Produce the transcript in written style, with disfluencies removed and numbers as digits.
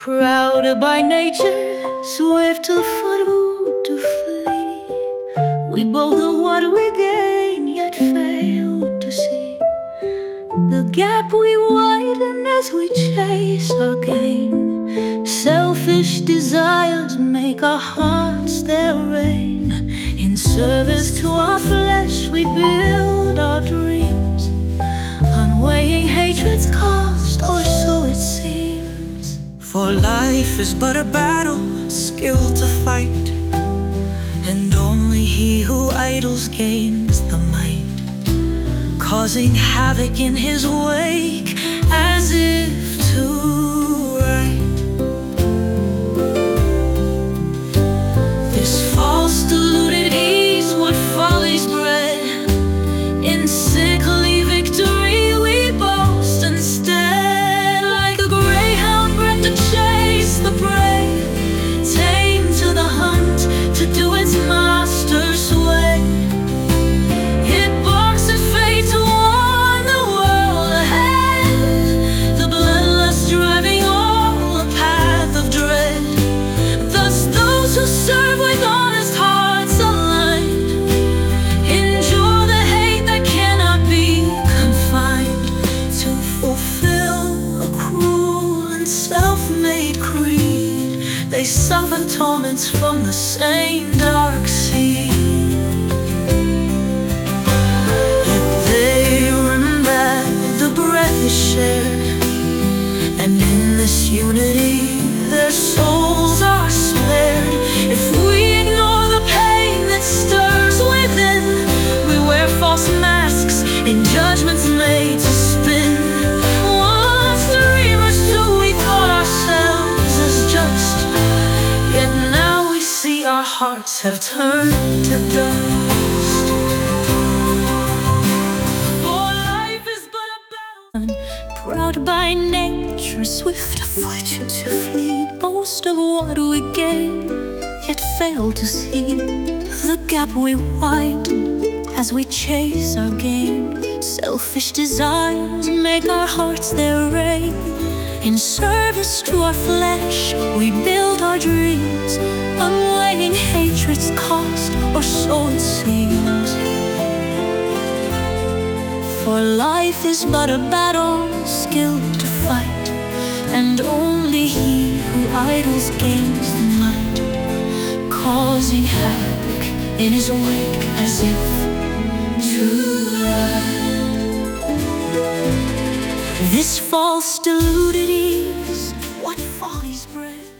Proud by nature, swift of foot to flee, we both know what we gain, yet fail to see the gap we widen as we chase our gain. Selfish desires make our hearts their reign. In service to our flesh we build our dreams, unweighing hatred's cost, or so it seems. For life is but a battle, skill to fight, and only he who idles gains the might, causing havoc in his wake as if to right. This false deluded ease, what follies bred, in sickly victory we boast instead. Like a greyhound bred to chase the prey, tame to the hunt, to do its master's way. It barks at fate to warn the world ahead, the bloodlust driving all a path of dread. Thus those who serve with honest hearts aligned endure the hate that cannot be confined, to fulfill a cruel and self-made creed. They suffer torments from the same dark sea. Yet they remember the breath is shared, and in this unity their souls are spared. If we ignore the pain that stirs within, we wear false masks in judgments made to spin. Once dreamers too, we thought ourselves as just, yet now we see our hearts have turned to dust. For life is but a battle, proud by nature, swift of fortune to flee, boast of what we gain, yet fail to see the gap we widen as we chase our gain. Selfish desires make our hearts their reign. In service to our flesh we build our dreams, unweighing hatred's cost, or so it seems. For life is but a battle, skilled to fight, and only he who idles gains the might, causing havoc in his wake as if to ride. This false deluded ease, what follies bred.